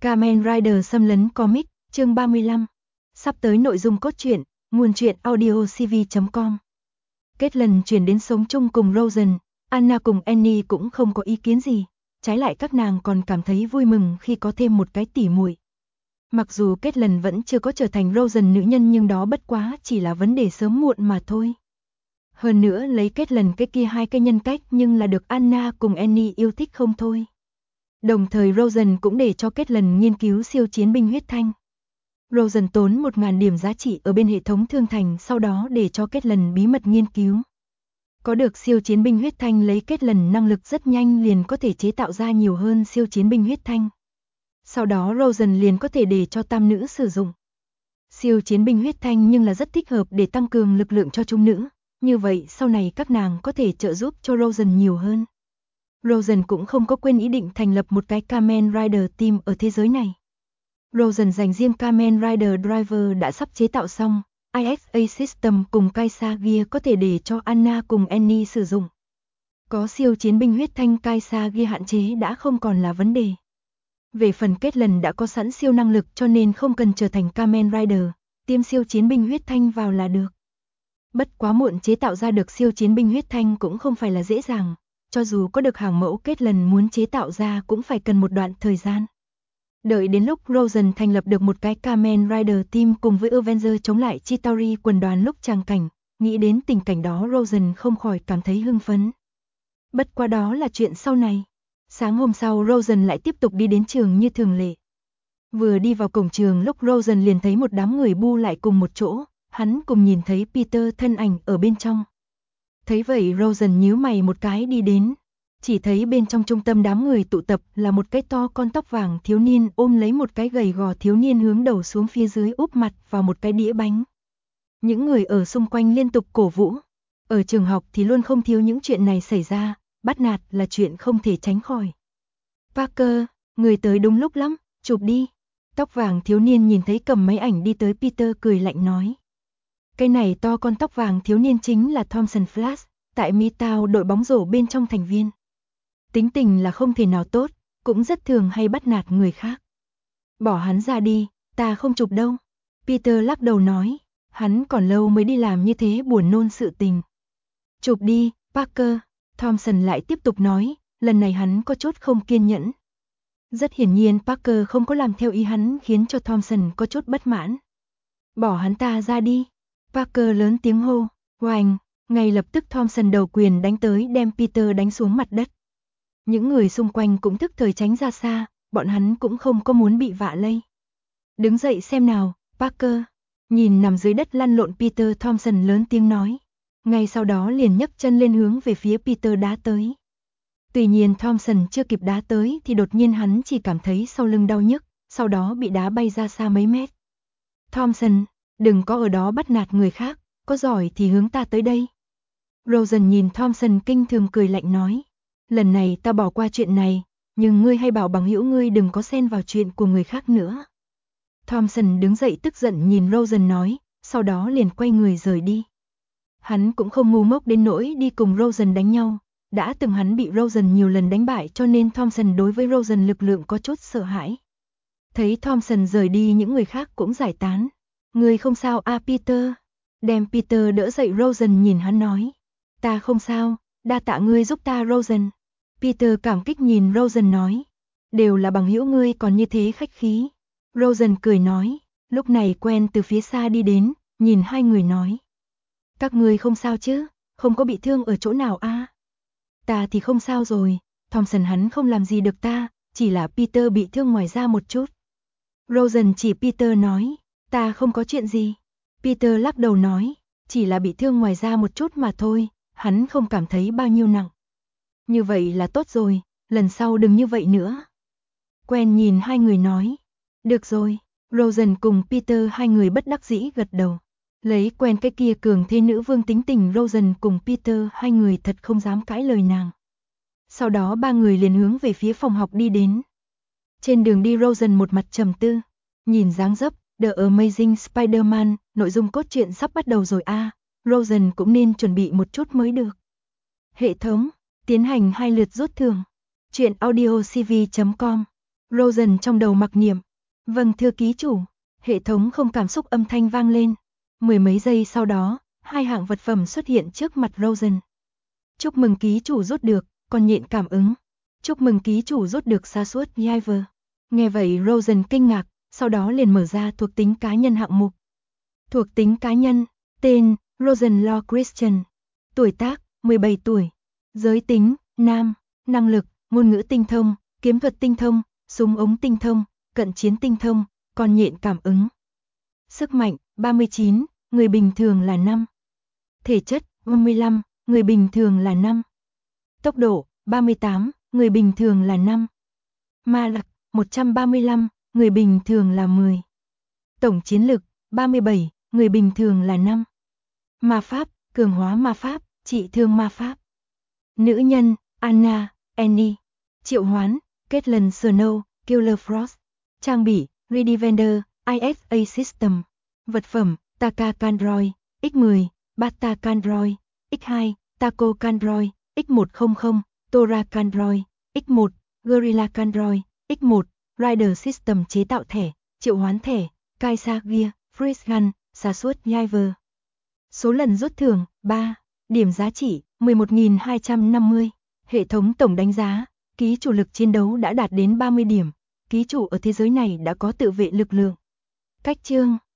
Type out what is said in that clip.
Kamen Rider xâm lấn comic, chương 35. Sắp tới nội dung cốt truyện, nguồn truyện audiocv.com. Caitlyn chuyển đến sống chung cùng Rosen, Anna cùng Annie cũng không có ý kiến gì, trái lại các nàng còn cảm thấy vui mừng khi có thêm một cái tỉ muội. Mặc dù Caitlyn vẫn chưa có trở thành Rosen nữ nhân nhưng đó bất quá chỉ là vấn đề sớm muộn mà thôi. Hơn nữa lấy Caitlyn cái kia hai cái nhân cách nhưng là được Anna cùng Annie yêu thích không thôi. Đồng thời Rosen cũng để cho Caitlyn nghiên cứu siêu chiến binh huyết thanh. Rosen tốn 1000 điểm giá trị ở bên hệ thống thương thành sau đó để cho Caitlyn bí mật nghiên cứu. Có được siêu chiến binh huyết thanh lấy Caitlyn năng lực rất nhanh liền có thể chế tạo ra nhiều hơn siêu chiến binh huyết thanh. Sau đó Rosen liền có thể để cho tam nữ sử dụng. Siêu chiến binh huyết thanh nhưng là rất thích hợp để tăng cường lực lượng cho trung nữ, như vậy sau này các nàng có thể trợ giúp cho Rosen nhiều hơn. Rosen cũng không có quên ý định thành lập một cái Kamen Rider team ở thế giới này. Rosen dành riêng Kamen Rider Driver đã sắp chế tạo xong, IXA System cùng Kaisa Gear có thể để cho Anna cùng Annie sử dụng. Có siêu chiến binh huyết thanh Kaisa Gear hạn chế đã không còn là vấn đề. Về phần Caitlyn đã có sẵn siêu năng lực cho nên không cần trở thành Kamen Rider, tiêm siêu chiến binh huyết thanh vào là được. Bất quá muộn chế tạo ra được siêu chiến binh huyết thanh cũng không phải là dễ dàng. Cho dù có được hàng mẫu Caitlyn muốn chế tạo ra cũng phải cần một đoạn thời gian. Đợi đến lúc Rosen thành lập được một cái Kamen Rider team cùng với Avenger chống lại Chitauri quần đoàn lúc tràng cảnh, nghĩ đến tình cảnh đó Rosen không khỏi cảm thấy hưng phấn. Bất quá đó là chuyện sau này. Sáng hôm sau Rosen lại tiếp tục đi đến trường như thường lệ. Vừa đi vào cổng trường lúc Rosen liền thấy một đám người bu lại cùng một chỗ, hắn cùng nhìn thấy Peter thân ảnh ở bên trong. Thấy vậy Rosen nhíu mày một cái đi đến, chỉ thấy bên trong trung tâm đám người tụ tập là một cái to con tóc vàng thiếu niên ôm lấy một cái gầy gò thiếu niên hướng đầu xuống phía dưới úp mặt vào một cái đĩa bánh. Những người ở xung quanh liên tục cổ vũ. Ở trường học thì luôn không thiếu những chuyện này xảy ra, bắt nạt là chuyện không thể tránh khỏi. Parker, người tới đúng lúc lắm, chụp đi. Tóc vàng thiếu niên nhìn thấy cầm máy ảnh đi tới Peter cười lạnh nói. Cái này to con tóc vàng thiếu niên chính là Thompson Flash, tại Midtown đội bóng rổ bên trong thành viên. Tính tình là không thể nào tốt, cũng rất thường hay bắt nạt người khác. Bỏ hắn ra đi, ta không chụp đâu. Peter lắc đầu nói, hắn còn lâu mới đi làm như thế buồn nôn sự tình. Chụp đi, Parker. Thompson lại tiếp tục nói, lần này hắn có chút không kiên nhẫn. Rất hiển nhiên Parker không có làm theo ý hắn khiến cho Thompson có chút bất mãn. Bỏ hắn ta ra đi. Parker lớn tiếng hô, oành, ngay lập tức Thompson đầu quyền đánh tới đem Peter đánh xuống mặt đất. Những người xung quanh cũng thức thời tránh ra xa, bọn hắn cũng không có muốn bị vạ lây. Đứng dậy xem nào, Parker. Nhìn nằm dưới đất lăn lộn Peter Thompson lớn tiếng nói. Ngay sau đó liền nhấc chân lên hướng về phía Peter đá tới. Tuy nhiên Thompson chưa kịp đá tới thì đột nhiên hắn chỉ cảm thấy sau lưng đau nhức, sau đó bị đá bay ra xa mấy mét. Thompson, đừng có ở đó bắt nạt người khác, có giỏi thì hướng ta tới đây. Rosen nhìn Thompson kinh thường cười lạnh nói. Lần này ta bỏ qua chuyện này, nhưng ngươi hay bảo bằng hữu ngươi đừng có xen vào chuyện của người khác nữa. Thompson đứng dậy tức giận nhìn Rosen nói, sau đó liền quay người rời đi. Hắn cũng không ngu ngốc đến nỗi đi cùng Rosen đánh nhau, đã từng hắn bị Rosen nhiều lần đánh bại cho nên Thompson đối với Rosen lực lượng có chút sợ hãi. Thấy Thompson rời đi những người khác cũng giải tán. Ngươi không sao à Peter? Đem Peter đỡ dậy Rosen nhìn hắn nói. Ta không sao, đa tạ ngươi giúp ta Rosen. Peter cảm kích nhìn Rosen nói. Đều là bằng hữu ngươi còn như thế khách khí. Rosen cười nói, lúc này quen từ phía xa đi đến, nhìn hai người nói. Các ngươi không sao chứ, không có bị thương ở chỗ nào à? Ta thì không sao rồi, Thompson hắn không làm gì được ta, chỉ là Peter bị thương ngoài da một chút. Rosen chỉ Peter nói, ta không có chuyện gì. Peter lắc đầu nói, chỉ là bị thương ngoài da một chút mà thôi, hắn không cảm thấy bao nhiêu nặng. Như vậy là tốt rồi, lần sau đừng như vậy nữa. Quen nhìn hai người nói, được rồi, Rosen cùng Peter hai người bất đắc dĩ gật đầu. Lấy quen cái kia cường thế nữ vương tính tình Rosen cùng Peter hai người thật không dám cãi lời nàng. Sau đó ba người liền hướng về phía phòng học đi đến. Trên đường đi Rosen một mặt trầm tư, nhìn dáng dấp, The Amazing Spider-Man, nội dung cốt truyện sắp bắt đầu rồi à, Rosen cũng nên chuẩn bị một chút mới được. Hệ thống, tiến hành 2 lượt rút thưởng. Truyện audiocv.com. Rosen trong đầu mặc niệm. Vâng thưa ký chủ. Hệ thống không cảm xúc âm thanh vang lên. Mười mấy giây sau đó, hai hạng vật phẩm xuất hiện trước mặt Rosen. Chúc mừng ký chủ rút được, con nhện cảm ứng. Chúc mừng ký chủ rút được sa suốt Giver. Nghe vậy Rosen kinh ngạc, sau đó liền mở ra thuộc tính cá nhân hạng mục. Thuộc tính cá nhân, tên, Rosen Law Christian. Tuổi tác, 17 tuổi. Giới tính, nam. Năng lực, ngôn ngữ tinh thông, kiếm thuật tinh thông, súng ống tinh thông, cận chiến tinh thông, con nhện cảm ứng. Sức mạnh, 39, người bình thường là 5. Thể chất, 55, người bình thường là 5. Tốc độ, 38, người bình thường là 5. Ma lực, 135, người bình thường là 10. Tổng chiến lực, 37, người bình thường là 5. Ma pháp, cường hóa ma pháp, trị thương ma pháp. Nữ nhân, Anna, Annie. Triệu hoán, Caitlin Snow, Killer Frost. Trang bị, Redivender, ISA System. Vật phẩm, Taka Kandroid, X10, Bata Kandroid, X2, Taco Kandroid, X100, Tora Kandroid, X1, Gorilla Kandroid, X1, Rider System chế tạo thẻ, triệu hoán thẻ, Kaisa Gear, Freeze Gun, sa suốt Giver. Số lần rút thưởng, 3. Điểm giá trị, 11.250. Hệ thống tổng đánh giá, ký chủ lực chiến đấu đã đạt đến 30 điểm. Ký chủ ở thế giới này đã có tự vệ lực lượng. Cách chương